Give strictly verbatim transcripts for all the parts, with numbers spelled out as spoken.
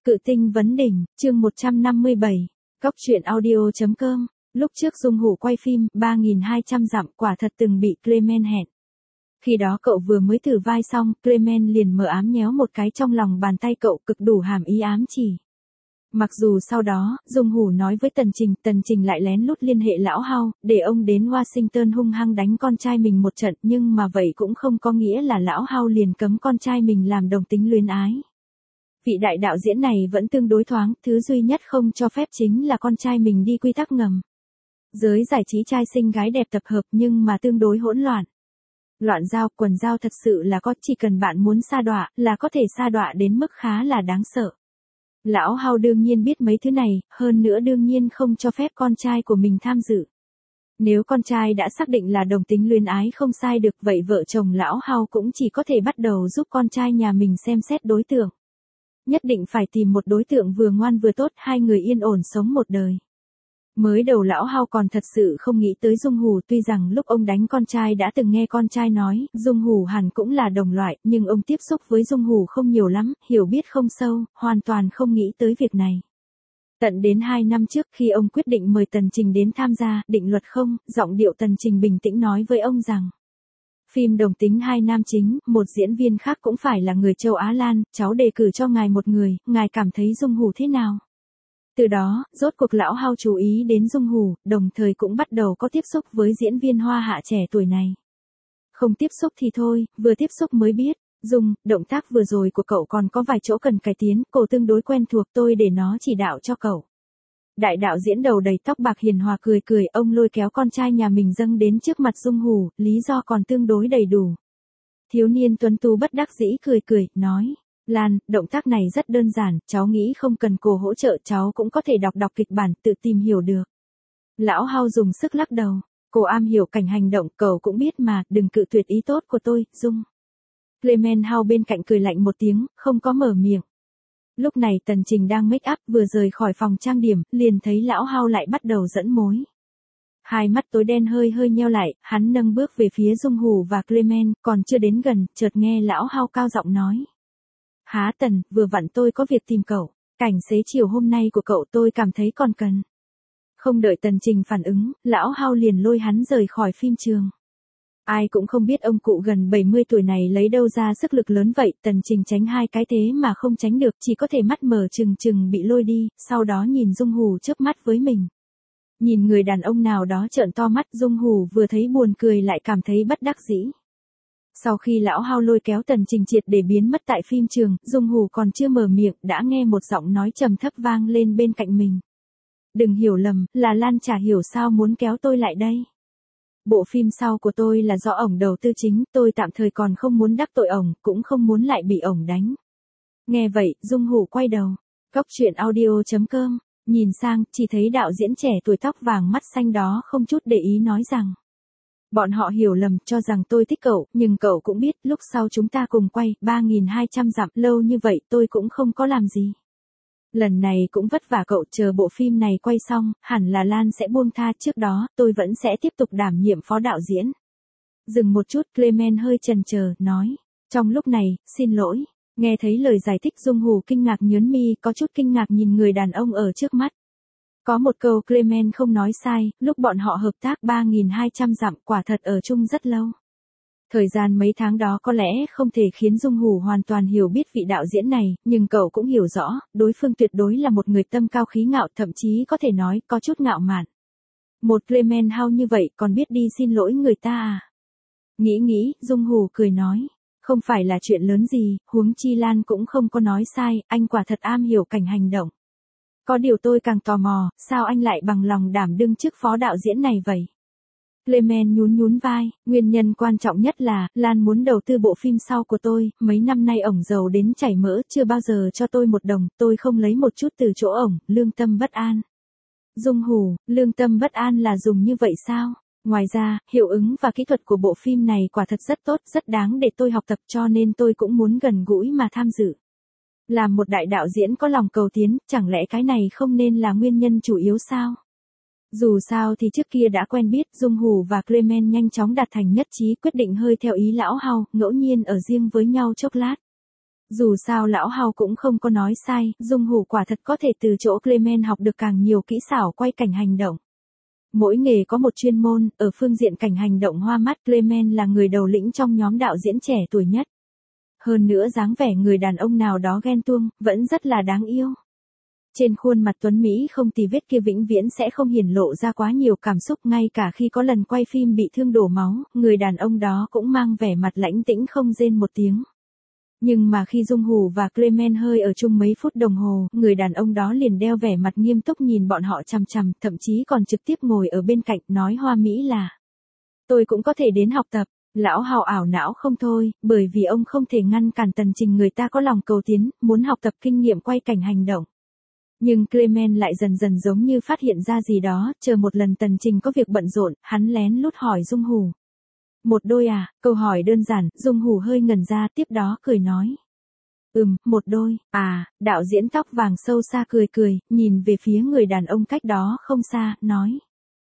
Cự tinh vấn đỉnh, chương một trăm năm mươi bảy, Cóc truyện audio chấm com. Lúc trước Dung Hủ quay phim ba nghìn hai trăm dặm quả thật từng bị Clement hẹn. Khi đó cậu vừa mới thử vai xong, Clement liền mở ám nhéo một cái trong lòng bàn tay cậu, cực đủ hàm ý ám chỉ. Mặc dù sau đó, Dung Hủ nói với Tần Trình, Tần Trình lại lén lút liên hệ lão Hao, để ông đến Washington hung hăng đánh con trai mình một trận, nhưng mà vậy cũng không có nghĩa là lão Hao liền cấm con trai mình làm đồng tính luyến ái. Vị đại đạo diễn này vẫn tương đối thoáng, thứ duy nhất không cho phép chính là con trai mình đi quy tắc ngầm. Giới giải trí trai xinh gái đẹp tập hợp nhưng mà tương đối hỗn loạn. Loạn giao, quần giao thật sự là có, chỉ cần bạn muốn sa đọa, là có thể sa đọa đến mức khá là đáng sợ. Lão Hao đương nhiên biết mấy thứ này, hơn nữa đương nhiên không cho phép con trai của mình tham dự. Nếu con trai đã xác định là đồng tính luyến ái không sai được, vậy vợ chồng lão Hao cũng chỉ có thể bắt đầu giúp con trai nhà mình xem xét đối tượng. Nhất định phải tìm một đối tượng vừa ngoan vừa tốt, hai người yên ổn sống một đời. Mới đầu lão Hao còn thật sự không nghĩ tới Dung Hủ, tuy rằng lúc ông đánh con trai đã từng nghe con trai nói, Dung Hủ hẳn cũng là đồng loại, nhưng ông tiếp xúc với Dung Hủ không nhiều lắm, hiểu biết không sâu, hoàn toàn không nghĩ tới việc này. Tận đến hai năm trước khi ông quyết định mời Tần Trình đến tham gia, định luật không, giọng điệu Tần Trình bình tĩnh nói với ông rằng. Phim đồng tính hai nam chính, một diễn viên khác cũng phải là người châu Á Lan, cháu đề cử cho ngài một người, ngài cảm thấy Dung Hủ thế nào? Từ đó, rốt cuộc lão Hao chú ý đến Dung Hủ, đồng thời cũng bắt đầu có tiếp xúc với diễn viên hoa hạ trẻ tuổi này. Không tiếp xúc thì thôi, vừa tiếp xúc mới biết, Dung, động tác vừa rồi của cậu còn có vài chỗ cần cải tiến, cô tương đối quen thuộc, tôi để nó chỉ đạo cho cậu. Đại đạo diễn đầu đầy tóc bạc hiền hòa cười cười, ông lôi kéo con trai nhà mình dâng đến trước mặt Dung Hủ, lý do còn tương đối đầy đủ. Thiếu niên tuấn tú bất đắc dĩ cười cười, nói, Lan, động tác này rất đơn giản, cháu nghĩ không cần cô hỗ trợ, cháu cũng có thể đọc đọc kịch bản, tự tìm hiểu được. Lão Hao dùng sức lắc đầu, cô am hiểu cảnh hành động, cậu cũng biết mà, đừng cự tuyệt ý tốt của tôi, Dung. Clement Hao bên cạnh cười lạnh một tiếng, không có mở miệng. Lúc này Tần Trình đang make up vừa rời khỏi phòng trang điểm, liền thấy lão Hao lại bắt đầu dẫn mối. Hai mắt tối đen hơi hơi nheo lại, hắn nâng bước về phía Dung Hủ và Clement, còn chưa đến gần, chợt nghe lão Hao cao giọng nói. Há Tần, vừa vặn tôi có việc tìm cậu, cảnh xế chiều hôm nay của cậu tôi cảm thấy còn cần. Không đợi Tần Trình phản ứng, lão Hao liền lôi hắn rời khỏi phim trường. Ai cũng không biết ông cụ gần bảy mươi tuổi này lấy đâu ra sức lực lớn vậy, Tần Trình tránh hai cái thế mà không tránh được, chỉ có thể mắt mở trừng trừng bị lôi đi, sau đó nhìn Dung Hủ chớp mắt với mình. Nhìn người đàn ông nào đó trợn to mắt, Dung Hủ vừa thấy buồn cười lại cảm thấy bất đắc dĩ. Sau khi lão Hao lôi kéo Tần Trình triệt để biến mất tại phim trường, Dung Hủ còn chưa mở miệng, đã nghe một giọng nói trầm thấp vang lên bên cạnh mình. Đừng hiểu lầm, là Lan chả hiểu sao muốn kéo tôi lại đây. Bộ phim sau của tôi là do ổng đầu tư chính, tôi tạm thời còn không muốn đắc tội ổng, cũng không muốn lại bị ổng đánh. Nghe vậy, Dung Hủ quay đầu. Cóc truyện audio chấm com, nhìn sang, chỉ thấy đạo diễn trẻ tuổi tóc vàng mắt xanh đó không chút để ý nói rằng. Bọn họ hiểu lầm, cho rằng tôi thích cậu, nhưng cậu cũng biết, lúc sau chúng ta cùng quay, ba nghìn hai trăm dặm, lâu như vậy tôi cũng không có làm gì. Lần này cũng vất vả cậu, chờ bộ phim này quay xong, hẳn là Lan sẽ buông tha, trước đó, tôi vẫn sẽ tiếp tục đảm nhiệm phó đạo diễn. Dừng một chút, Clement hơi chần chờ, nói. Trong lúc này, xin lỗi. Nghe thấy lời giải thích, Dung Hủ kinh ngạc nhớn mi, có chút kinh ngạc nhìn người đàn ông ở trước mắt. Có một câu Clement không nói sai, lúc bọn họ hợp tác ba nghìn hai trăm dặm, quả thật ở chung rất lâu. Thời gian mấy tháng đó có lẽ không thể khiến Dung Hủ hoàn toàn hiểu biết vị đạo diễn này, nhưng cậu cũng hiểu rõ, đối phương tuyệt đối là một người tâm cao khí ngạo, thậm chí có thể nói, có chút ngạo mạn. Một Clement Hao như vậy còn biết đi xin lỗi người ta à? Nghĩ nghĩ, Dung Hủ cười nói, không phải là chuyện lớn gì, huống chi Lan cũng không có nói sai, anh quả thật am hiểu cảnh hành động. Có điều tôi càng tò mò, sao anh lại bằng lòng đảm đương chức phó đạo diễn này vậy? Clement nhún nhún vai, nguyên nhân quan trọng nhất là, Lan muốn đầu tư bộ phim sau của tôi, mấy năm nay ổng giàu đến chảy mỡ, chưa bao giờ cho tôi một đồng, tôi không lấy một chút từ chỗ ổng, lương tâm bất an. Dung Hủ, lương tâm bất an là dùng như vậy sao? Ngoài ra, hiệu ứng và kỹ thuật của bộ phim này quả thật rất tốt, rất đáng để tôi học tập, cho nên tôi cũng muốn gần gũi mà tham dự. Làm một đại đạo diễn có lòng cầu tiến, chẳng lẽ cái này không nên là nguyên nhân chủ yếu sao? Dù sao thì trước kia đã quen biết, Dung Hủ và Clement nhanh chóng đạt thành nhất trí, quyết định hơi theo ý lão Hao, ngẫu nhiên ở riêng với nhau chốc lát. Dù sao lão Hao cũng không có nói sai, Dung Hủ quả thật có thể từ chỗ Clement học được càng nhiều kỹ xảo quay cảnh hành động. Mỗi nghề có một chuyên môn, ở phương diện cảnh hành động hoa mắt Clement là người đầu lĩnh trong nhóm đạo diễn trẻ tuổi nhất. Hơn nữa dáng vẻ người đàn ông nào đó ghen tuông, vẫn rất là đáng yêu. Trên khuôn mặt tuấn Mỹ không tì vết kia vĩnh viễn sẽ không hiển lộ ra quá nhiều cảm xúc, ngay cả khi có lần quay phim bị thương đổ máu, người đàn ông đó cũng mang vẻ mặt lãnh tĩnh không rên một tiếng. Nhưng mà khi Dung Hủ và Clement hơi ở chung mấy phút đồng hồ, người đàn ông đó liền đeo vẻ mặt nghiêm túc nhìn bọn họ chằm chằm, thậm chí còn trực tiếp ngồi ở bên cạnh nói hoa mỹ là: tôi cũng có thể đến học tập. Lão Hao ảo não không thôi, bởi vì ông không thể ngăn cản Tần Trình người ta có lòng cầu tiến, muốn học tập kinh nghiệm quay cảnh hành động. Nhưng Clement lại dần dần giống như phát hiện ra gì đó, chờ một lần Tần Trình có việc bận rộn, hắn lén lút hỏi Dung Hủ. Một đôi à, câu hỏi đơn giản, Dung Hủ hơi ngẩn ra, tiếp đó cười nói. Ừm, một đôi, à, đạo diễn tóc vàng sâu xa cười cười, nhìn về phía người đàn ông cách đó không xa, nói.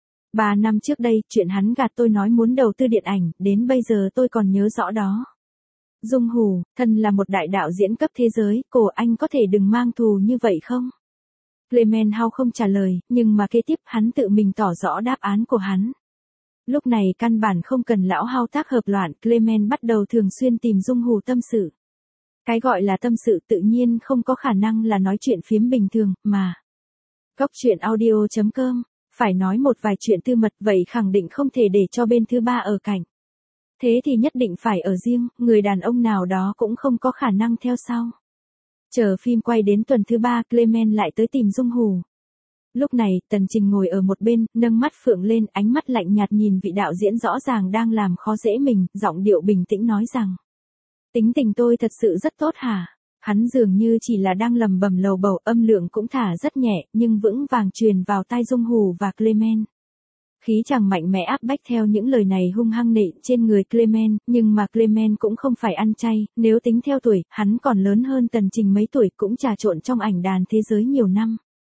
Ba năm trước đây, chuyện hắn gạt tôi nói muốn đầu tư điện ảnh, đến bây giờ tôi còn nhớ rõ đó. Dung Hủ, thân là một đại đạo diễn cấp thế giới, cổ anh có thể đừng mang thù như vậy không? Clement Hao không trả lời, nhưng mà kế tiếp hắn tự mình tỏ rõ đáp án của hắn. Lúc này căn bản không cần lão Hao tác hợp loạn, Clement bắt đầu thường xuyên tìm Dung Hủ tâm sự. Cái gọi là tâm sự tự nhiên không có khả năng là nói chuyện phiếm bình thường, mà. Cóc truyện audio chấm com, phải nói một vài chuyện tư mật vậy khẳng định không thể để cho bên thứ ba ở cạnh. Thế thì nhất định phải ở riêng, người đàn ông nào đó cũng không có khả năng theo sau. Chờ phim quay đến tuần thứ ba, Clement lại tới tìm Dung Hủ. Lúc này, Tần Trình ngồi ở một bên, nâng mắt phượng lên, ánh mắt lạnh nhạt nhìn vị đạo diễn rõ ràng đang làm khó dễ mình, giọng điệu bình tĩnh nói rằng. Tính tình tôi thật sự rất tốt hả? Hắn dường như chỉ là đang lầm bầm lầu bầu, âm lượng cũng thả rất nhẹ, nhưng vững vàng truyền vào tai Dung Hủ và Clement. Khí chàng mạnh mẽ áp bách theo những lời này hung hăng nện trên người Clement, nhưng mà Clement cũng không phải ăn chay, nếu tính theo tuổi, hắn còn lớn hơn Tần Trình mấy tuổi, cũng trà trộn trong ảnh đàn thế giới nhiều năm.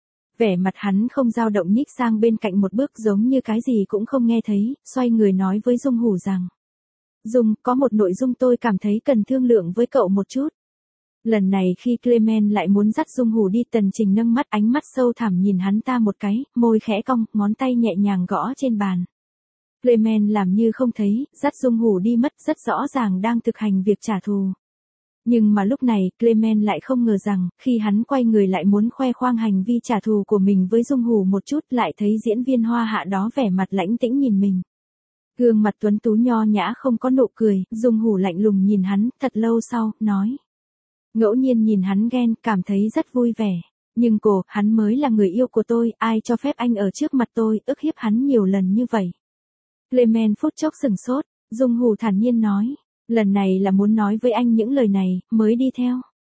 Vẻ mặt hắn không dao động, nhích sang bên cạnh một bước giống như cái gì cũng không nghe thấy, xoay người nói với Dung Hủ rằng. Dung, có một nội dung tôi cảm thấy cần thương lượng với cậu một chút. Lần này khi Clement lại muốn dắt Dung Hủ đi, Tần Trình nâng mắt, ánh mắt sâu thẳm nhìn hắn ta một cái, môi khẽ cong, ngón tay nhẹ nhàng gõ trên bàn. Clement làm như không thấy, dắt Dung Hủ đi mất, rất rõ ràng đang thực hành việc trả thù. Nhưng mà lúc này, Clement lại không ngờ rằng, khi hắn quay người lại muốn khoe khoang hành vi trả thù của mình với Dung Hủ một chút, lại thấy diễn viên hoa hạ đó vẻ mặt lãnh tĩnh nhìn mình. Gương mặt tuấn tú nho nhã không có nụ cười, Dung Hủ lạnh lùng nhìn hắn, thật lâu sau, nói. Ngẫu nhiên nhìn hắn ghen, cảm thấy rất vui vẻ. Nhưng cô, hắn mới là người yêu của tôi, ai cho phép anh ở trước mặt tôi, ức hiếp hắn nhiều lần như vậy. Clement phút chốc sừng sốt, Dung Hủ thản nhiên nói. Lần này là muốn nói với anh những lời này, mới đi theo.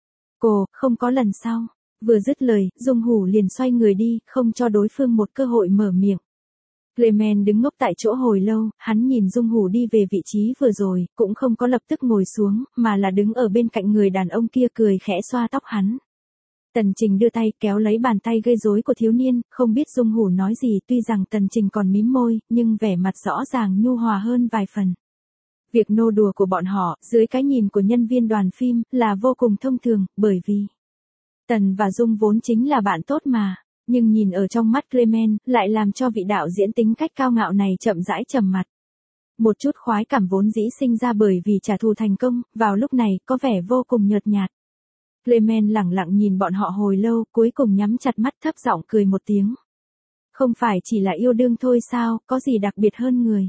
Cô, không có lần sau. Vừa dứt lời, Dung Hủ liền xoay người đi, không cho đối phương một cơ hội mở miệng. Clement đứng ngốc tại chỗ hồi lâu, hắn nhìn Dung Hủ đi về vị trí vừa rồi, cũng không có lập tức ngồi xuống, mà là đứng ở bên cạnh người đàn ông kia cười khẽ xoa tóc hắn. Tần Trình đưa tay kéo lấy bàn tay gây rối của thiếu niên, không biết Dung Hủ nói gì, tuy rằng Tần Trình còn mím môi, nhưng vẻ mặt rõ ràng nhu hòa hơn vài phần. Việc nô đùa của bọn họ, dưới cái nhìn của nhân viên đoàn phim, là vô cùng thông thường, bởi vì Tần và Dung vốn chính là bạn tốt mà. Nhưng nhìn ở trong mắt Clement, lại làm cho vị đạo diễn tính cách cao ngạo này chậm rãi trầm mặt. Một chút khoái cảm vốn dĩ sinh ra bởi vì trả thù thành công, vào lúc này, có vẻ vô cùng nhợt nhạt. Clement lẳng lặng nhìn bọn họ hồi lâu, cuối cùng nhắm chặt mắt thấp giọng cười một tiếng. Không phải chỉ là yêu đương thôi sao, có gì đặc biệt hơn người.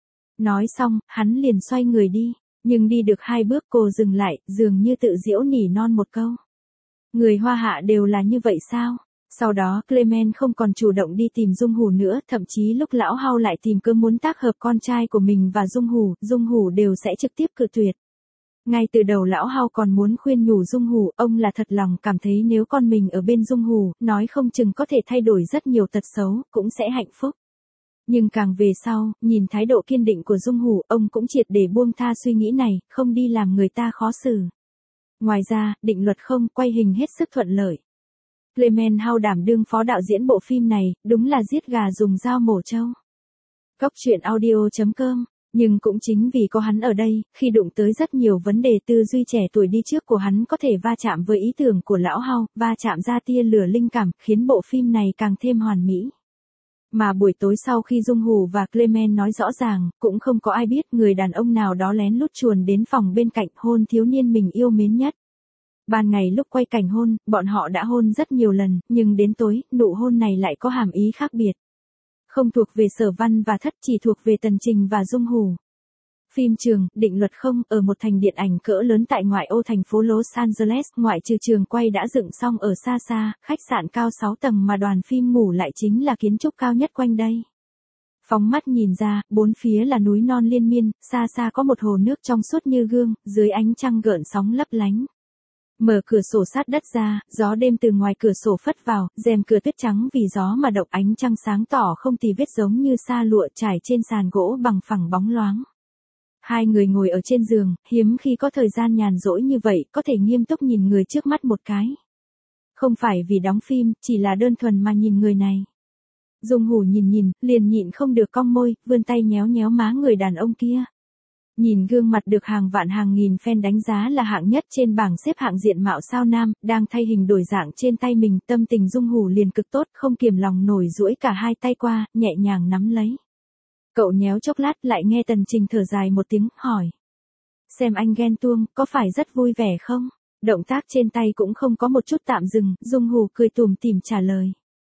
Nói xong, hắn liền xoay người đi, nhưng đi được hai bước cô dừng lại, dường như tự giễu nỉ non một câu. Người Hoa Hạ đều là như vậy sao? Sau đó Clement không còn chủ động đi tìm Dung Hủ nữa, thậm chí lúc lão Hao lại tìm cơ muốn tác hợp con trai của mình và Dung Hủ, Dung Hủ đều sẽ trực tiếp cự tuyệt. Ngay từ đầu lão Hao còn muốn khuyên nhủ Dung Hủ, ông là thật lòng cảm thấy nếu con mình ở bên Dung Hủ, nói không chừng có thể thay đổi rất nhiều tật xấu, cũng sẽ hạnh phúc. Nhưng càng về sau, nhìn thái độ kiên định của Dung Hủ, ông cũng triệt để buông tha suy nghĩ này, không đi làm người ta khó xử. Ngoài ra, định luật không quay hình hết sức thuận lợi. Clement Hao đảm đương phó đạo diễn bộ phim này, đúng là giết gà dùng dao mổ trâu. Cóc truyện audio chấm com Nhưng cũng chính vì có hắn ở đây, khi đụng tới rất nhiều vấn đề tư duy trẻ tuổi đi trước của hắn có thể va chạm với ý tưởng của lão Hao, va chạm ra tia lửa linh cảm, khiến bộ phim này càng thêm hoàn mỹ. Mà buổi tối sau khi Dung Hủ và Clement nói rõ ràng, cũng không có ai biết người đàn ông nào đó lén lút chuồn đến phòng bên cạnh hôn thiếu niên mình yêu mến nhất. Ban ngày lúc quay cảnh hôn, bọn họ đã hôn rất nhiều lần, nhưng đến tối, nụ hôn này lại có hàm ý khác biệt. Không thuộc về Sở Văn và Thất, chỉ thuộc về Tần Trình và Dung Hủ. Phim trường, định luật không, ở một thành điện ảnh cỡ lớn tại ngoại ô thành phố Los Angeles, ngoại trừ trường quay đã dựng xong ở xa xa, khách sạn cao sáu tầng mà đoàn phim ngủ lại chính là kiến trúc cao nhất quanh đây. Phóng mắt nhìn ra, bốn phía là núi non liên miên, xa xa có một hồ nước trong suốt như gương, dưới ánh trăng gợn sóng lấp lánh. Mở cửa sổ sát đất ra, gió đêm từ ngoài cửa sổ phất vào, rèm cửa tuyết trắng vì gió mà động, ánh trăng sáng tỏ không tì vết giống như sa lụa trải trên sàn gỗ bằng phẳng bóng loáng. Hai người ngồi ở trên giường, hiếm khi có thời gian nhàn rỗi như vậy, có thể nghiêm túc nhìn người trước mắt một cái. Không phải vì đóng phim, chỉ là đơn thuần mà nhìn người này. Dung Hủ nhìn nhìn, liền nhịn không được cong môi, vươn tay nhéo nhéo má người đàn ông kia. Nhìn gương mặt được hàng vạn hàng nghìn fan đánh giá là hạng nhất trên bảng xếp hạng diện mạo sao nam, đang thay hình đổi dạng trên tay mình, tâm tình Dung Hủ liền cực tốt, không kiềm lòng nổi duỗi cả hai tay qua, nhẹ nhàng nắm lấy. Cậu nhéo chốc lát lại nghe Tần Trình thở dài một tiếng, hỏi. Xem anh ghen tuông, có phải rất vui vẻ không? Động tác trên tay cũng không có một chút tạm dừng, Dung Hủ cười tủm tỉm trả lời.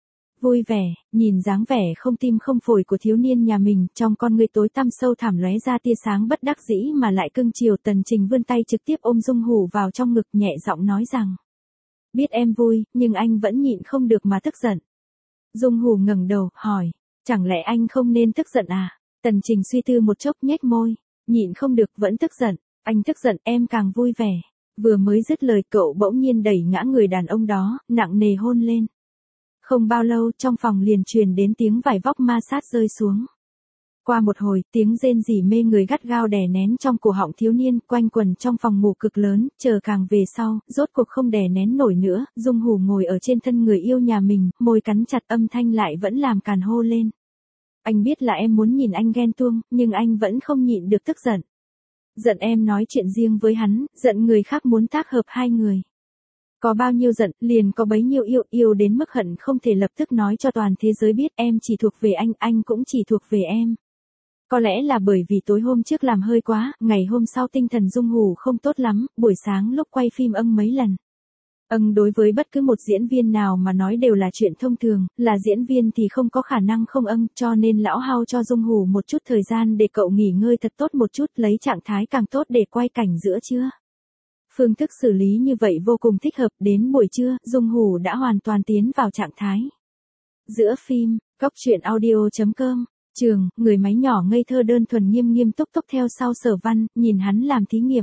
Vui vẻ, nhìn dáng vẻ không tim không phổi của thiếu niên nhà mình, trong con ngươi tối tăm sâu thẳm lóe ra tia sáng bất đắc dĩ mà lại cưng chiều. Tần Trình vươn tay trực tiếp ôm Dung Hủ vào trong ngực, nhẹ giọng nói rằng. Biết em vui, nhưng anh vẫn nhịn không được mà tức giận. Dung Hủ ngẩng đầu, hỏi. Chẳng lẽ anh không nên tức giận à? Tần Trình suy tư một chốc nhếch môi. Nhịn không được vẫn tức giận. Anh tức giận em càng vui vẻ. Vừa mới dứt lời cậu bỗng nhiên đẩy ngã người đàn ông đó, nặng nề hôn lên. Không bao lâu trong phòng liền truyền đến tiếng vải vóc ma sát rơi xuống. Qua một hồi, tiếng rên rỉ mê người gắt gao đè nén trong cổ họng thiếu niên, quanh quần trong phòng ngủ cực lớn, chờ càng về sau, rốt cuộc không đè nén nổi nữa, Dung Hủ ngồi ở trên thân người yêu nhà mình, môi cắn chặt, âm thanh lại vẫn làm càn hô lên. Anh biết là em muốn nhìn anh ghen tuông, nhưng anh vẫn không nhịn được tức giận. Giận em nói chuyện riêng với hắn, giận người khác muốn tác hợp hai người. Có bao nhiêu giận, liền có bấy nhiêu yêu, yêu đến mức hận không thể lập tức nói cho toàn thế giới biết em chỉ thuộc về anh, anh cũng chỉ thuộc về em. Có lẽ là bởi vì tối hôm trước làm hơi quá, ngày hôm sau tinh thần Dung Hủ không tốt lắm, buổi sáng lúc quay phim âng mấy lần. Âng đối với bất cứ một diễn viên nào mà nói đều là chuyện thông thường, là diễn viên thì không có khả năng không âng, cho nên lão Hao cho Dung Hủ một chút thời gian để cậu nghỉ ngơi thật tốt một chút, lấy trạng thái càng tốt để quay cảnh giữa trưa. Phương thức xử lý như vậy vô cùng thích hợp, đến buổi trưa, Dung Hủ đã hoàn toàn tiến vào trạng thái. Giữa phim, Cóc truyện audio chấm com, trường, người máy nhỏ ngây thơ đơn thuần nghiêm nghiêm túc túc theo sau Sở Văn, nhìn hắn làm thí nghiệm.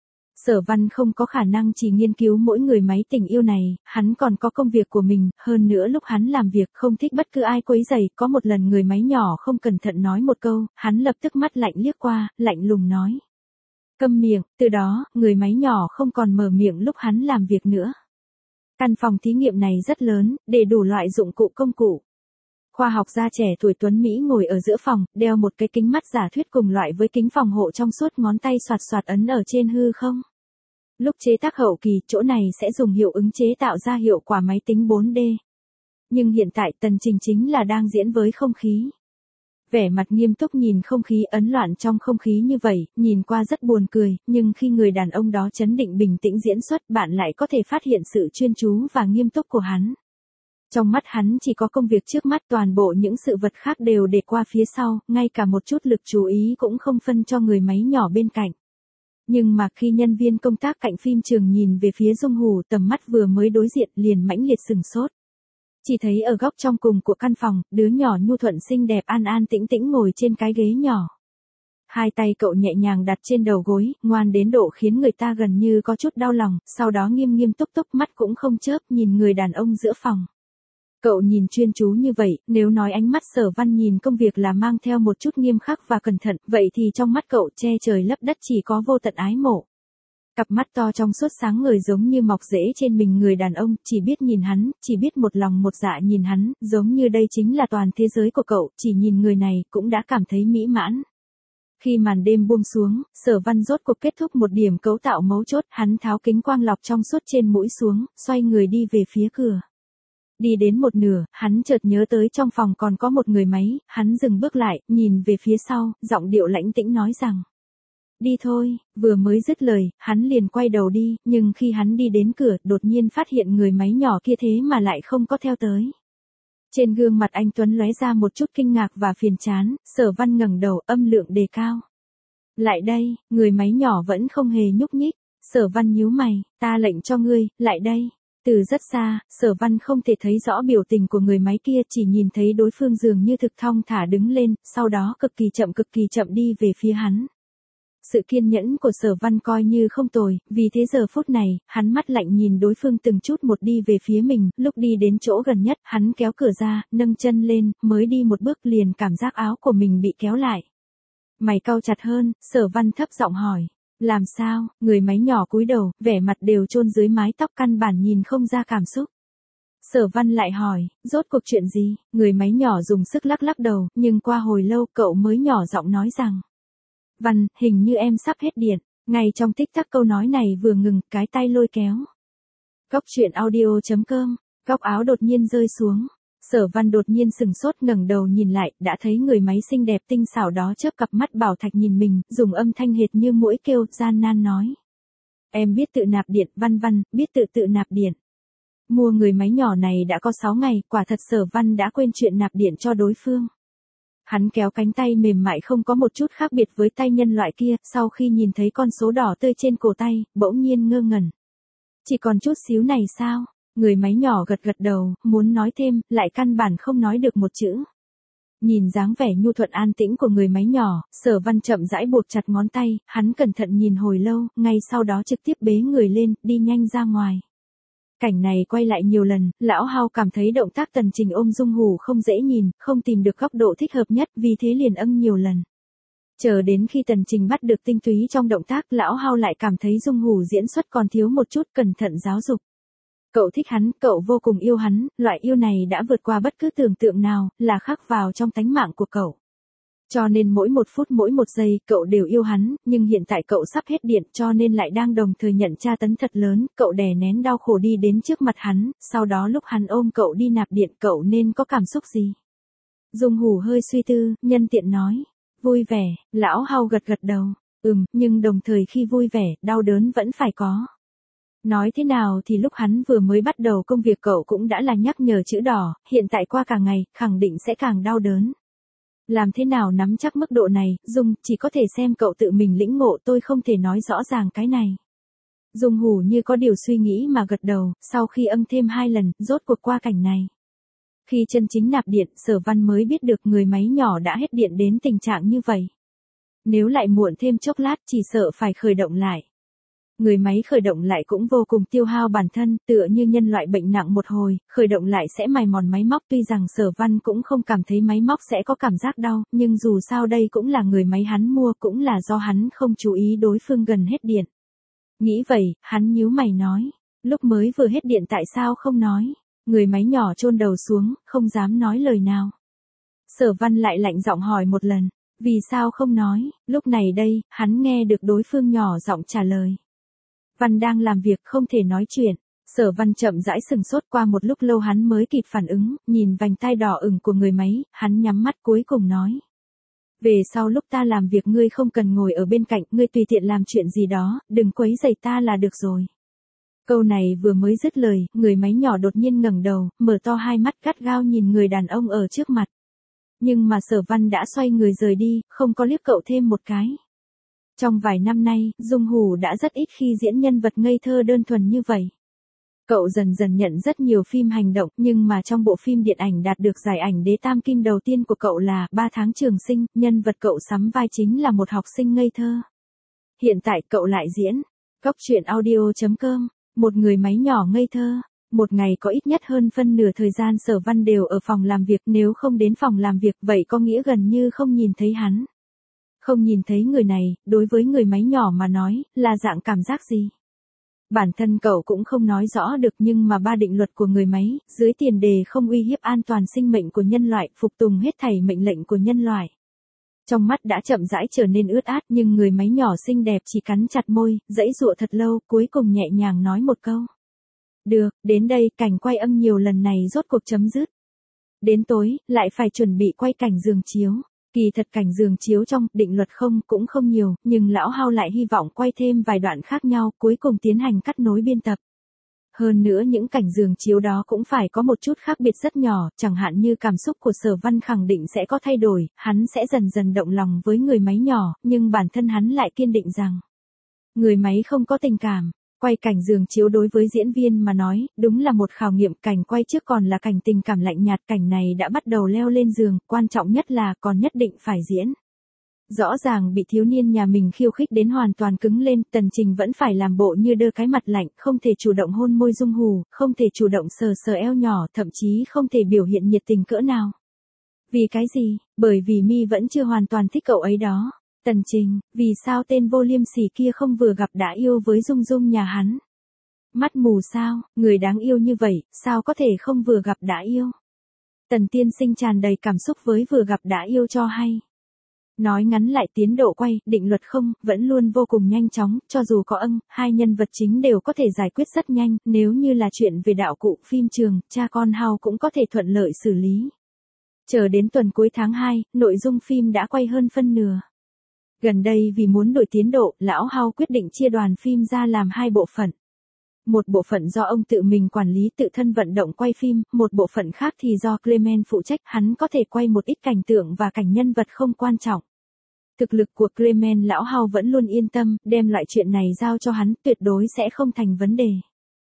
Sở Văn không có khả năng chỉ nghiên cứu mỗi người máy tình yêu này, hắn còn có công việc của mình, hơn nữa lúc hắn làm việc không thích bất cứ ai quấy rầy, có một lần người máy nhỏ không cẩn thận nói một câu, hắn lập tức mắt lạnh liếc qua, lạnh lùng nói. Câm miệng, từ đó, người máy nhỏ không còn mở miệng lúc hắn làm việc nữa. Căn phòng thí nghiệm này rất lớn, để đủ loại dụng cụ công cụ. Khoa học gia trẻ tuổi tuấn Mỹ ngồi ở giữa phòng, đeo một cái kính mắt giả thuyết cùng loại với kính phòng hộ trong suốt, ngón tay xoạt xoạt ấn ở trên hư không. Lúc chế tác hậu kỳ, chỗ này sẽ dùng hiệu ứng chế tạo ra hiệu quả máy tính bốn D. Nhưng hiện tại Tần Trình chính là đang diễn với không khí. Vẻ mặt nghiêm túc nhìn không khí ấn loạn trong không khí như vậy, nhìn qua rất buồn cười, nhưng khi người đàn ông đó trấn định bình tĩnh diễn xuất, bạn lại có thể phát hiện sự chuyên chú và nghiêm túc của hắn. Trong mắt hắn chỉ có công việc trước mắt, toàn bộ những sự vật khác đều để qua phía sau, ngay cả một chút lực chú ý cũng không phân cho người máy nhỏ bên cạnh. Nhưng mà khi nhân viên công tác cạnh phim trường nhìn về phía Dung Hủ, tầm mắt vừa mới đối diện liền mãnh liệt sừng sốt. Chỉ thấy ở góc trong cùng của căn phòng, đứa nhỏ nhu thuận xinh đẹp an an tĩnh tĩnh ngồi trên cái ghế nhỏ. Hai tay cậu nhẹ nhàng đặt trên đầu gối, ngoan đến độ khiến người ta gần như có chút đau lòng, sau đó nghiêm nghiêm túc túc, mắt cũng không chớp, nhìn người đàn ông giữa phòng. Cậu nhìn chuyên chú như vậy, nếu nói ánh mắt Sở Văn nhìn công việc là mang theo một chút nghiêm khắc và cẩn thận, vậy thì trong mắt cậu che trời lấp đất chỉ có vô tận ái mộ. Cặp mắt to trong suốt sáng ngời giống như mọc rễ trên mình người đàn ông, chỉ biết nhìn hắn, chỉ biết một lòng một dạ nhìn hắn, giống như đây chính là toàn thế giới của cậu, chỉ nhìn người này cũng đã cảm thấy mỹ mãn. Khi màn đêm buông xuống, Sở Văn rốt cuộc kết thúc một điểm cấu tạo mấu chốt, hắn tháo kính quang lọc trong suốt trên mũi xuống, xoay người đi về phía cửa. Đi đến một nửa, hắn chợt nhớ tới trong phòng còn có một người máy, hắn dừng bước lại, nhìn về phía sau, giọng điệu lãnh tĩnh nói rằng. Đi thôi, vừa mới dứt lời, hắn liền quay đầu đi, nhưng khi hắn đi đến cửa, đột nhiên phát hiện người máy nhỏ kia thế mà lại không có theo tới. Trên gương mặt anh Tuấn lóe ra một chút kinh ngạc và phiền chán, Sở Văn ngẩng đầu, âm lượng đề cao. Lại đây, người máy nhỏ vẫn không hề nhúc nhích. Sở Văn nhíu mày, ta lệnh cho ngươi, lại đây. Từ rất xa, Sở Văn không thể thấy rõ biểu tình của người máy kia, chỉ nhìn thấy đối phương dường như thực thong thả đứng lên, sau đó cực kỳ chậm cực kỳ chậm đi về phía hắn. Sự kiên nhẫn của Sở Văn coi như không tồi, vì thế giờ phút này, hắn mắt lạnh nhìn đối phương từng chút một đi về phía mình, lúc đi đến chỗ gần nhất, hắn kéo cửa ra, nâng chân lên, mới đi một bước liền cảm giác áo của mình bị kéo lại. Mày cau chặt hơn, Sở Văn thấp giọng hỏi. Làm sao, người máy nhỏ cúi đầu, vẻ mặt đều chôn dưới mái tóc căn bản nhìn không ra cảm xúc. Sở Văn lại hỏi, rốt cuộc chuyện gì, người máy nhỏ dùng sức lắc lắc đầu, nhưng qua hồi lâu cậu mới nhỏ giọng nói rằng. Văn, hình như em sắp hết điện, ngay trong tích tắc câu nói này vừa ngừng, cái tay lôi kéo. Cóc truyện audio chấm com, góc áo đột nhiên rơi xuống. Sở Văn đột nhiên sừng sốt ngẩng đầu nhìn lại, đã thấy người máy xinh đẹp tinh xảo đó chớp cặp mắt bảo thạch nhìn mình, dùng âm thanh hệt như muỗi kêu, gian nan nói. Em biết tự nạp điện, Văn Văn, biết tự tự nạp điện. Mua người máy nhỏ này đã có sáu ngày, quả thật Sở Văn đã quên chuyện nạp điện cho đối phương. Hắn kéo cánh tay mềm mại không có một chút khác biệt với tay nhân loại kia, sau khi nhìn thấy con số đỏ tươi trên cổ tay, bỗng nhiên ngơ ngẩn. Chỉ còn chút xíu này sao? Người máy nhỏ gật gật đầu, muốn nói thêm, lại căn bản không nói được một chữ. Nhìn dáng vẻ nhu thuận an tĩnh của người máy nhỏ, Sở Văn chậm rãi buộc chặt ngón tay, hắn cẩn thận nhìn hồi lâu, ngay sau đó trực tiếp bế người lên, đi nhanh ra ngoài. Cảnh này quay lại nhiều lần, lão Hao cảm thấy động tác Tần Trình ôm Dung Hủ không dễ nhìn, không tìm được góc độ thích hợp nhất, vì thế liền âng nhiều lần. Chờ đến khi Tần Trình bắt được tinh túy trong động tác, lão Hao lại cảm thấy Dung Hủ diễn xuất còn thiếu một chút, cẩn thận giáo dục. Cậu thích hắn, cậu vô cùng yêu hắn, loại yêu này đã vượt qua bất cứ tưởng tượng nào, là khắc vào trong tánh mạng của cậu. Cho nên mỗi một phút mỗi một giây, cậu đều yêu hắn, nhưng hiện tại cậu sắp hết điện cho nên lại đang đồng thời nhận tra tấn thật lớn, cậu đè nén đau khổ đi đến trước mặt hắn, sau đó lúc hắn ôm cậu đi nạp điện cậu nên có cảm xúc gì? Dung Hủ hơi suy tư, nhân tiện nói, vui vẻ, lão Hao gật gật đầu, ừm, nhưng đồng thời khi vui vẻ, đau đớn vẫn phải có. Nói thế nào thì lúc hắn vừa mới bắt đầu công việc cậu cũng đã là nhắc nhở chữ đỏ, hiện tại qua cả ngày, khẳng định sẽ càng đau đớn. Làm thế nào nắm chắc mức độ này, Dung, chỉ có thể xem cậu tự mình lĩnh ngộ, tôi không thể nói rõ ràng cái này. Dung Hủ như có điều suy nghĩ mà gật đầu, sau khi âng thêm hai lần, rốt cuộc qua cảnh này. Khi chân chính nạp điện, Sở Văn mới biết được người máy nhỏ đã hết điện đến tình trạng như vậy. Nếu lại muộn thêm chốc lát chỉ sợ phải khởi động lại. Người máy khởi động lại cũng vô cùng tiêu hao bản thân, tựa như nhân loại bệnh nặng một hồi, khởi động lại sẽ mài mòn máy móc. Tuy rằng Sở Văn cũng không cảm thấy máy móc sẽ có cảm giác đau, nhưng dù sao đây cũng là người máy hắn mua, cũng là do hắn không chú ý đối phương gần hết điện. Nghĩ vậy, hắn nhíu mày nói, lúc mới vừa hết điện tại sao không nói? Người máy nhỏ chôn đầu xuống, không dám nói lời nào. Sở Văn lại lạnh giọng hỏi một lần, vì sao không nói? Lúc này đây, hắn nghe được đối phương nhỏ giọng trả lời. Văn đang làm việc không thể nói chuyện. Sở Văn chậm rãi sừng sốt, qua một lúc lâu hắn mới kịp phản ứng, nhìn vành tai đỏ ửng của người máy, hắn nhắm mắt cuối cùng nói. Về sau lúc ta làm việc ngươi không cần ngồi ở bên cạnh, ngươi tùy tiện làm chuyện gì đó, đừng quấy rầy ta là được rồi. Câu này vừa mới dứt lời, người máy nhỏ đột nhiên ngẩng đầu, mở to hai mắt gắt gao nhìn người đàn ông ở trước mặt. Nhưng mà Sở Văn đã xoay người rời đi, không có liếc cậu thêm một cái. Trong vài năm nay, Dung Hủ đã rất ít khi diễn nhân vật ngây thơ đơn thuần như vậy. Cậu dần dần nhận rất nhiều phim hành động, nhưng mà trong bộ phim điện ảnh đạt được giải ảnh đế tam kim đầu tiên của cậu là ba tháng trường sinh, nhân vật cậu sắm vai chính là một học sinh ngây thơ. Hiện tại cậu lại diễn, cóc truyện audio chấm com, một người máy nhỏ ngây thơ. Một ngày có ít nhất hơn phân nửa thời gian Sở Văn đều ở phòng làm việc, nếu không đến phòng làm việc vậy có nghĩa gần như không nhìn thấy hắn. Không nhìn thấy người này, đối với người máy nhỏ mà nói, là dạng cảm giác gì? Bản thân cậu cũng không nói rõ được, nhưng mà ba định luật của người máy, dưới tiền đề không uy hiếp an toàn sinh mệnh của nhân loại, phục tùng hết thảy mệnh lệnh của nhân loại. Trong mắt đã chậm rãi trở nên ướt át nhưng người máy nhỏ xinh đẹp chỉ cắn chặt môi, giãy giụa thật lâu, cuối cùng nhẹ nhàng nói một câu. Được, đến đây, cảnh quay âm nhiều lần này rốt cuộc chấm dứt. Đến tối, lại phải chuẩn bị quay cảnh giường chiếu. Kỳ thật cảnh giường chiếu trong định luật không cũng không nhiều, nhưng lão Hao lại hy vọng quay thêm vài đoạn khác nhau, cuối cùng tiến hành cắt nối biên tập. Hơn nữa những cảnh giường chiếu đó cũng phải có một chút khác biệt rất nhỏ, chẳng hạn như cảm xúc của Sở Văn khẳng định sẽ có thay đổi, hắn sẽ dần dần động lòng với người máy nhỏ, nhưng bản thân hắn lại kiên định rằng người máy không có tình cảm. Quay cảnh giường chiếu đối với diễn viên mà nói, đúng là một khảo nghiệm. Cảnh quay trước còn là cảnh tình cảm lạnh nhạt, cảnh này đã bắt đầu leo lên giường, quan trọng nhất là còn nhất định phải diễn. Rõ ràng bị thiếu niên nhà mình khiêu khích đến hoàn toàn cứng lên, Tần Trình vẫn phải làm bộ như đơ cái mặt lạnh, không thể chủ động hôn môi Dung Hù, không thể chủ động sờ sờ eo nhỏ, thậm chí không thể biểu hiện nhiệt tình cỡ nào. Vì cái gì? Bởi vì mi vẫn chưa hoàn toàn thích cậu ấy đó. Tần Trình, vì sao tên vô liêm sỉ kia không vừa gặp đã yêu với Dung Dung nhà hắn? Mắt mù sao, người đáng yêu như vậy, sao có thể không vừa gặp đã yêu? Tần tiên sinh tràn đầy cảm xúc với vừa gặp đã yêu cho hay. Nói ngắn lại, tiến độ quay, định luật không, vẫn luôn vô cùng nhanh chóng, cho dù có ân, hai nhân vật chính đều có thể giải quyết rất nhanh, nếu như là chuyện về đạo cụ phim trường, cha con Hao cũng có thể thuận lợi xử lý. Chờ đến tuần cuối tháng hai, nội dung phim đã quay hơn phân nửa. Gần đây vì muốn đuổi tiến độ, lão Hao quyết định chia đoàn phim ra làm hai bộ phận. Một bộ phận do ông tự mình quản lý tự thân vận động quay phim, một bộ phận khác thì do Clement phụ trách, hắn có thể quay một ít cảnh tượng và cảnh nhân vật không quan trọng. Thực lực của Clement lão Hao vẫn luôn yên tâm, đem loại chuyện này giao cho hắn, tuyệt đối sẽ không thành vấn đề.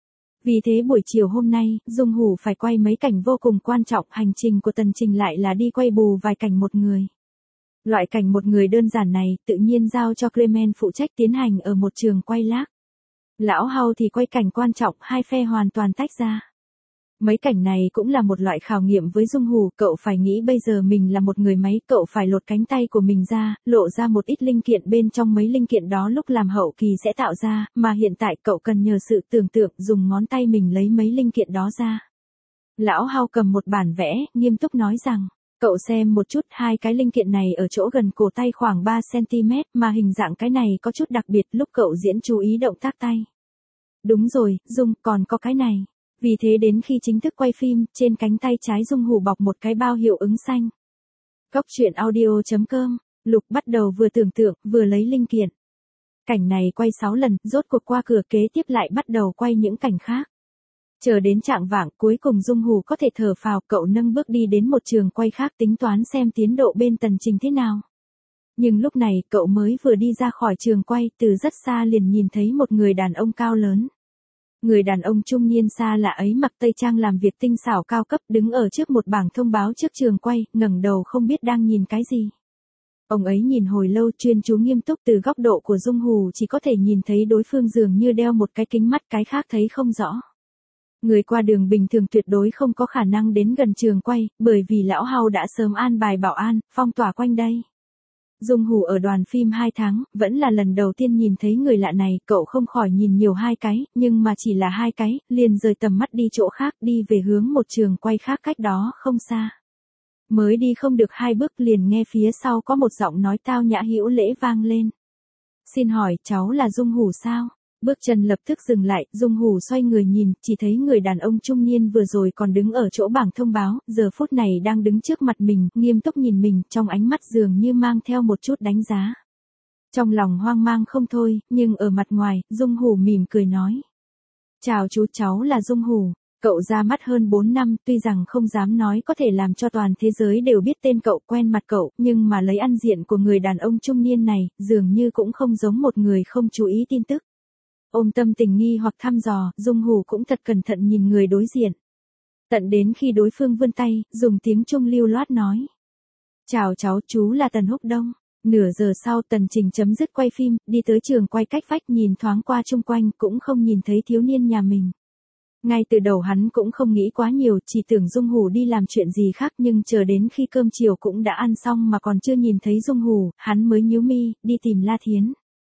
Vì thế buổi chiều hôm nay, Dung Hù phải quay mấy cảnh vô cùng quan trọng, hành trình của Tần Trình lại là đi quay bù vài cảnh một người. Loại cảnh một người đơn giản này, tự nhiên giao cho Clement phụ trách tiến hành ở một trường quay lác. Lão Hao thì quay cảnh quan trọng, hai phe hoàn toàn tách ra. Mấy cảnh này cũng là một loại khảo nghiệm với Dung Hù, cậu phải nghĩ bây giờ mình là một người máy, cậu phải lột cánh tay của mình ra, lộ ra một ít linh kiện bên trong, mấy linh kiện đó lúc làm hậu kỳ sẽ tạo ra, mà hiện tại cậu cần nhờ sự tưởng tượng, dùng ngón tay mình lấy mấy linh kiện đó ra. Lão Hao cầm một bản vẽ, nghiêm túc nói rằng, cậu xem một chút, hai cái linh kiện này ở chỗ gần cổ tay khoảng ba xăng ti mét, mà hình dạng cái này có chút đặc biệt, lúc cậu diễn chú ý động tác tay. Đúng rồi, Dung, còn có cái này. Vì thế đến khi chính thức quay phim, trên cánh tay trái Dung Hù bọc một cái bao hiệu ứng xanh. Góc truyện audio chấm com, Lục bắt đầu vừa tưởng tượng, vừa lấy linh kiện. Cảnh này quay sáu lần, rốt cuộc qua cửa, kế tiếp lại bắt đầu quay những cảnh khác. Chờ đến trạng vạng, cuối cùng Dung Hù có thể thở phào, cậu nâng bước đi đến một trường quay khác tính toán xem tiến độ bên Tần Trình thế nào. Nhưng lúc này, cậu mới vừa đi ra khỏi trường quay, từ rất xa liền nhìn thấy một người đàn ông cao lớn. Người đàn ông trung niên xa lạ ấy mặc tây trang làm việc tinh xảo cao cấp, đứng ở trước một bảng thông báo trước trường quay, ngẩng đầu không biết đang nhìn cái gì. Ông ấy nhìn hồi lâu, chuyên chú nghiêm túc, từ góc độ của Dung Hù chỉ có thể nhìn thấy đối phương dường như đeo một cái kính mắt, cái khác thấy không rõ. Người qua đường bình thường tuyệt đối không có khả năng đến gần trường quay, bởi vì lão Hao đã sớm an bài bảo an, phong tỏa quanh đây. Dung Hù ở đoàn phim hai tháng, vẫn là lần đầu tiên nhìn thấy người lạ này, cậu không khỏi nhìn nhiều hai cái, nhưng mà chỉ là hai cái, liền rời tầm mắt đi chỗ khác, đi về hướng một trường quay khác cách đó không xa. Mới đi không được hai bước liền nghe phía sau có một giọng nói tao nhã hữu lễ vang lên. Xin hỏi, cháu là Dung Hù sao? Bước chân lập tức dừng lại, Dung Hù xoay người nhìn, chỉ thấy người đàn ông trung niên vừa rồi còn đứng ở chỗ bảng thông báo, giờ phút này đang đứng trước mặt mình, nghiêm túc nhìn mình, trong ánh mắt dường như mang theo một chút đánh giá. Trong lòng hoang mang không thôi, nhưng ở mặt ngoài, Dung Hù mỉm cười nói. Chào chú, cháu là Dung Hù. Cậu ra mắt hơn bốn năm, tuy rằng không dám nói có thể làm cho toàn thế giới đều biết tên cậu, quen mặt cậu, nhưng mà lấy ăn diện của người đàn ông trung niên này, dường như cũng không giống một người không chú ý tin tức. Ôm tâm tình nghi hoặc thăm dò, Dung Hù cũng thật cẩn thận nhìn người đối diện. Tận đến khi đối phương vươn tay, dùng tiếng Trung lưu loát nói. Chào cháu, chú là Tần Húc Đông. Nửa giờ sau, Tần Trình chấm dứt quay phim, đi tới trường quay cách vách, nhìn thoáng qua chung quanh, cũng không nhìn thấy thiếu niên nhà mình. Ngay từ đầu hắn cũng không nghĩ quá nhiều, chỉ tưởng Dung Hù đi làm chuyện gì khác, nhưng chờ đến khi cơm chiều cũng đã ăn xong mà còn chưa nhìn thấy Dung Hù, hắn mới nhíu mi, đi tìm La Thiến.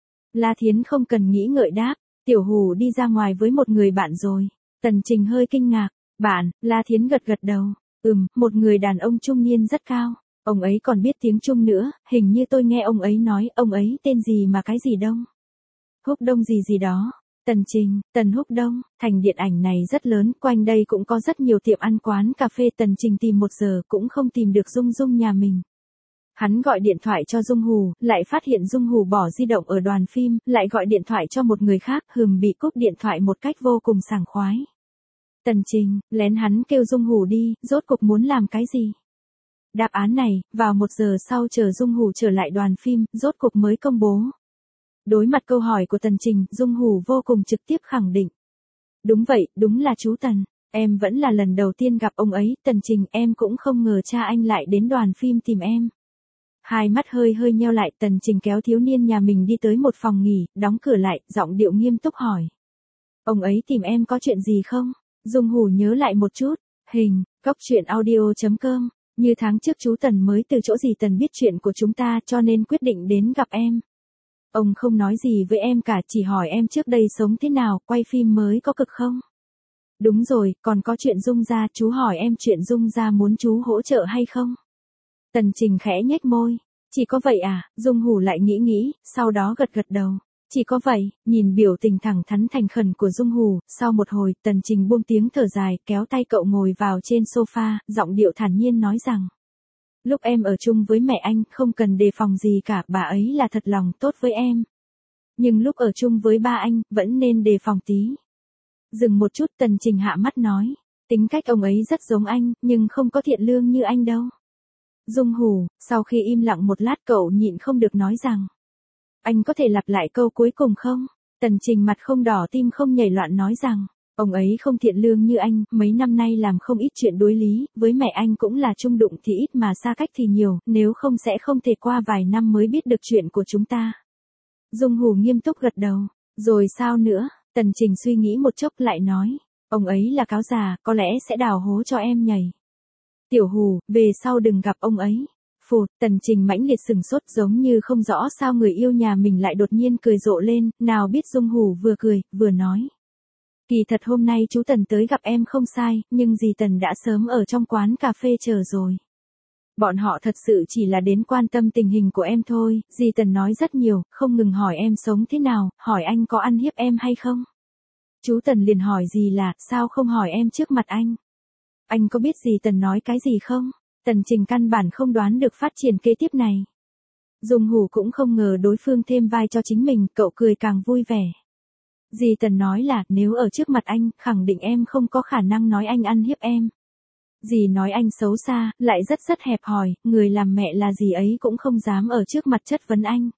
La Thiến không cần nghĩ ngợi đáp. Tiểu Hù đi ra ngoài với một người bạn rồi. Tần Trình hơi kinh ngạc. Bạn, La Thiến gật gật đầu. Ừm, một người đàn ông trung niên rất cao. Ông ấy còn biết tiếng Trung nữa, hình như tôi nghe ông ấy nói, ông ấy tên gì mà cái gì Đông. Húc Đông gì gì đó. Tần Trình, Tần Húc Đông, thành điện ảnh này rất lớn, quanh đây cũng có rất nhiều tiệm ăn quán cà phê. Tần Trình tìm một giờ cũng không tìm được Dung Dung nhà mình. Hắn gọi điện thoại cho Dung Hù, lại phát hiện Dung Hù bỏ di động ở đoàn phim, lại gọi điện thoại cho một người khác, hừm bị cúp điện thoại một cách vô cùng sảng khoái. Tần Trình, lén hắn kêu Dung Hù đi, rốt cục muốn làm cái gì? Đáp án này, vào một giờ sau chờ Dung Hù trở lại đoàn phim, rốt cục mới công bố. Đối mặt câu hỏi của Tần Trình, Dung Hù vô cùng trực tiếp khẳng định. Đúng vậy, đúng là chú Tần, em vẫn là lần đầu tiên gặp ông ấy. Tần Trình, em cũng không ngờ cha anh lại đến đoàn phim tìm em. Hai mắt hơi hơi nheo lại, Tần Trình kéo thiếu niên nhà mình đi tới một phòng nghỉ, đóng cửa lại, giọng điệu nghiêm túc hỏi. Ông ấy tìm em có chuyện gì không? Dung Hù nhớ lại một chút, hình, cóc truyện audio chấm com, như tháng trước chú Tần mới từ chỗ gì Tần biết chuyện của chúng ta cho nên quyết định đến gặp em. Ông không nói gì với em cả, chỉ hỏi em trước đây sống thế nào, quay phim mới có cực không? Đúng rồi, còn có chuyện Dung gia, chú hỏi em chuyện Dung gia muốn chú hỗ trợ hay không? Tần Trình khẽ nhếch môi. Chỉ có vậy à? Dung Hù lại nghĩ nghĩ, sau đó gật gật đầu. Chỉ có vậy, nhìn biểu tình thẳng thắn thành khẩn của Dung Hù, sau một hồi, Tần Trình buông tiếng thở dài, kéo tay cậu ngồi vào trên sofa, giọng điệu thản nhiên nói rằng. Lúc em ở chung với mẹ anh, không cần đề phòng gì cả, bà ấy là thật lòng tốt với em. Nhưng lúc ở chung với ba anh, vẫn nên đề phòng tí. Dừng một chút, Tần Trình hạ mắt nói. Tính cách ông ấy rất giống anh, nhưng không có thiện lương như anh đâu. Dung Hù, sau khi im lặng một lát cậu nhịn không được nói rằng. Anh có thể lặp lại câu cuối cùng không? Tần Trình mặt không đỏ tim không nhảy loạn nói rằng. Ông ấy không thiện lương như anh, mấy năm nay làm không ít chuyện đối lý, với mẹ anh cũng là chung đụng thì ít mà xa cách thì nhiều, nếu không sẽ không thể qua vài năm mới biết được chuyện của chúng ta. Dung Hù nghiêm túc gật đầu. Rồi sao nữa? Tần Trình suy nghĩ một chốc lại nói. Ông ấy là cáo già, có lẽ sẽ đào hố cho em nhảy. Tiểu Hù, về sau đừng gặp ông ấy. Phụt, Tần Trình mãnh liệt sừng sốt giống như không rõ sao người yêu nhà mình lại đột nhiên cười rộ lên, nào biết Dung Hù vừa cười, vừa nói. Kỳ thật hôm nay chú Tần tới gặp em không sai, nhưng dì Tần đã sớm ở trong quán cà phê chờ rồi. Bọn họ thật sự chỉ là đến quan tâm tình hình của em thôi, dì Tần nói rất nhiều, không ngừng hỏi em sống thế nào, hỏi anh có ăn hiếp em hay không. Chú Tần liền hỏi dì là, sao không hỏi em trước mặt anh? Anh có biết dì Tần nói cái gì không? Tần Trình căn bản không đoán được phát triển kế tiếp này. Dung Hù cũng không ngờ đối phương thêm vai cho chính mình, cậu cười càng vui vẻ. Dì Tần nói là, nếu ở trước mặt anh, khẳng định em không có khả năng nói anh ăn hiếp em. Dì nói anh xấu xa, lại rất rất hẹp hòi, người làm mẹ là dì ấy cũng không dám ở trước mặt chất vấn anh.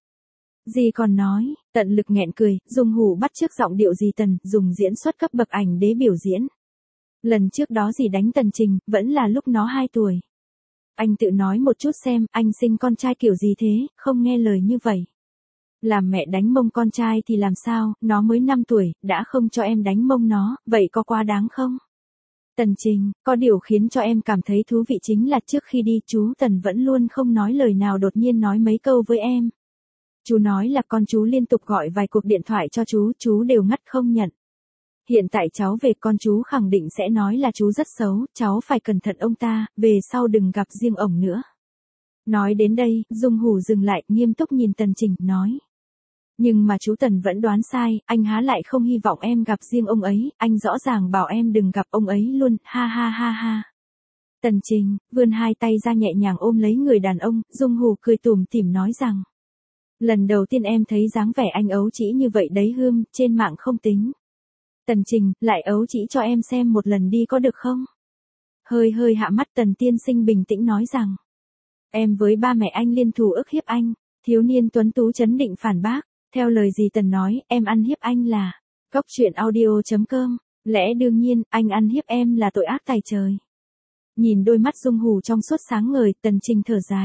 Dì còn nói, tận lực nghẹn cười, Dung Hù bắt chước giọng điệu dì Tần, dùng diễn xuất cấp bậc ảnh đế biểu diễn. Lần trước đó dì đánh Tần Trình, vẫn là lúc nó hai tuổi. Anh tự nói một chút xem, anh sinh con trai kiểu gì thế, không nghe lời như vậy. Làm mẹ đánh mông con trai thì làm sao, nó mới năm tuổi, đã không cho em đánh mông nó, vậy có quá đáng không? Tần Trình, có điều khiến cho em cảm thấy thú vị chính là trước khi đi chú Tần vẫn luôn không nói lời nào đột nhiên nói mấy câu với em. Chú nói là con chú liên tục gọi vài cuộc điện thoại cho chú, chú đều ngắt không nhận. Hiện tại cháu về con chú khẳng định sẽ nói là chú rất xấu, cháu phải cẩn thận ông ta, về sau đừng gặp riêng ổng nữa. Nói đến đây, Dung Hù dừng lại, nghiêm túc nhìn Tần Trình, nói. Nhưng mà chú Tần vẫn đoán sai, anh há lại không hy vọng em gặp riêng ông ấy, anh rõ ràng bảo em đừng gặp ông ấy luôn, ha ha ha ha. Tần Trình, vươn hai tay ra nhẹ nhàng ôm lấy người đàn ông, Dung Hù cười tủm tỉm nói rằng. Lần đầu tiên em thấy dáng vẻ anh ấu trĩ như vậy đấy Hương, trên mạng không tính. Tần Trình, lại ấu trĩ cho em xem một lần đi có được không? Hơi hơi hạ mắt Tần tiên sinh bình tĩnh nói rằng. Em với ba mẹ anh liên thủ ức hiếp anh, thiếu niên tuấn tú chấn định phản bác. Theo lời dì Tần nói, em ăn hiếp anh là. Cóc truyện audio chấm com, lẽ đương nhiên, anh ăn hiếp em là tội ác tày trời. Nhìn đôi mắt Dung Hù trong suốt sáng ngời, Tần Trình thở dài.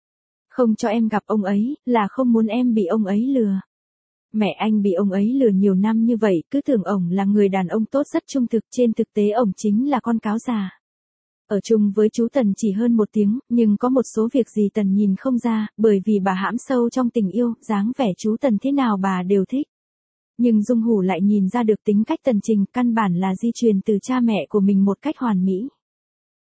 Không cho em gặp ông ấy, là không muốn em bị ông ấy lừa. Mẹ anh bị ông ấy lừa nhiều năm như vậy, cứ tưởng ổng là người đàn ông tốt rất trung thực, trên thực tế ổng chính là con cáo già. Ở chung với chú Tần chỉ hơn một tiếng, nhưng có một số việc gì Tần nhìn không ra, bởi vì bà hãm sâu trong tình yêu, dáng vẻ chú Tần thế nào bà đều thích. Nhưng Dung Hù lại nhìn ra được tính cách Tần Trình, căn bản là di truyền từ cha mẹ của mình một cách hoàn mỹ.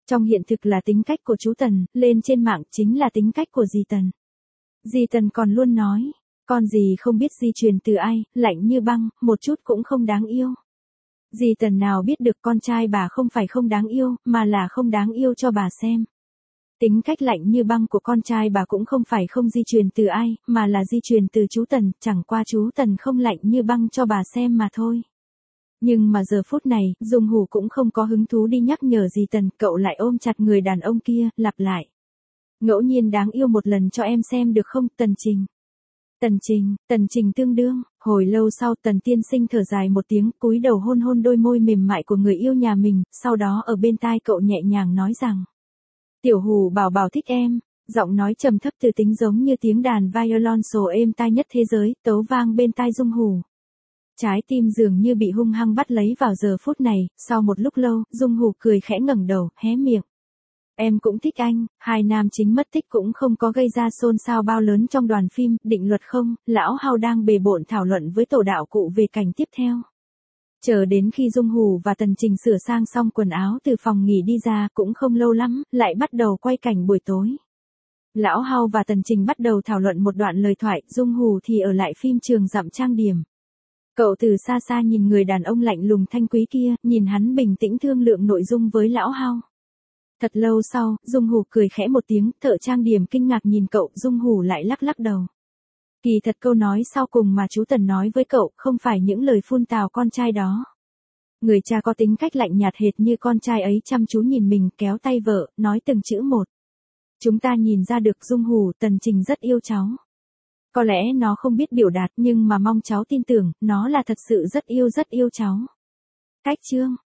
Trong hiện thực là tính cách của chú Tần, lên trên mạng chính là tính cách của dì Tần. Dì Tần còn luôn nói, con dì không biết di truyền từ ai, lạnh như băng, một chút cũng không đáng yêu. Dì Tần nào biết được con trai bà không phải không đáng yêu, mà là không đáng yêu cho bà xem. Tính cách lạnh như băng của con trai bà cũng không phải không di truyền từ ai, mà là di truyền từ chú Tần, chẳng qua chú Tần không lạnh như băng cho bà xem mà thôi. Nhưng mà giờ phút này, Dung Hủ cũng không có hứng thú đi nhắc nhở dì Tần, cậu lại ôm chặt người đàn ông kia, lặp lại. Ngẫu nhiên đáng yêu một lần cho em xem được không, Tần Trình. Tần Trình, Tần Trình tương đương, hồi lâu sau Tần tiên sinh thở dài một tiếng, cúi đầu hôn hôn đôi môi mềm mại của người yêu nhà mình, sau đó ở bên tai cậu nhẹ nhàng nói rằng. Tiểu Hủ bảo bảo thích em, giọng nói trầm thấp từ tính giống như tiếng đàn violon sổ êm tai nhất thế giới, tấu vang bên tai Dung Hủ. Trái tim dường như bị hung hăng bắt lấy vào giờ phút này, sau một lúc lâu, Dung Hủ cười khẽ ngẩng đầu, hé miệng. Em cũng thích anh, hai nam chính mất tích cũng không có gây ra xôn xao bao lớn trong đoàn phim, định luật không, lão Hao đang bề bộn thảo luận với tổ đạo cụ về cảnh tiếp theo. Chờ đến khi Dung Hủ và Tần Trình sửa sang xong quần áo từ phòng nghỉ đi ra cũng không lâu lắm, lại bắt đầu quay cảnh buổi tối. Lão Hao và Tần Trình bắt đầu thảo luận một đoạn lời thoại, Dung Hủ thì ở lại phim trường dặm trang điểm. Cậu từ xa xa nhìn người đàn ông lạnh lùng thanh quý kia, nhìn hắn bình tĩnh thương lượng nội dung với lão Hao. Thật lâu sau, Dung Hủ cười khẽ một tiếng, thợ trang điểm kinh ngạc nhìn cậu, Dung Hủ lại lắc lắc đầu. Kỳ thật câu nói sau cùng mà chú Tần nói với cậu, không phải những lời phun tào con trai đó. Người cha có tính cách lạnh nhạt hệt như con trai ấy chăm chú nhìn mình, kéo tay vợ, nói từng chữ một. Chúng ta nhìn ra được Dung Hủ, Tần Trình rất yêu cháu. Có lẽ nó không biết biểu đạt nhưng mà mong cháu tin tưởng, nó là thật sự rất yêu rất yêu cháu. Cách chương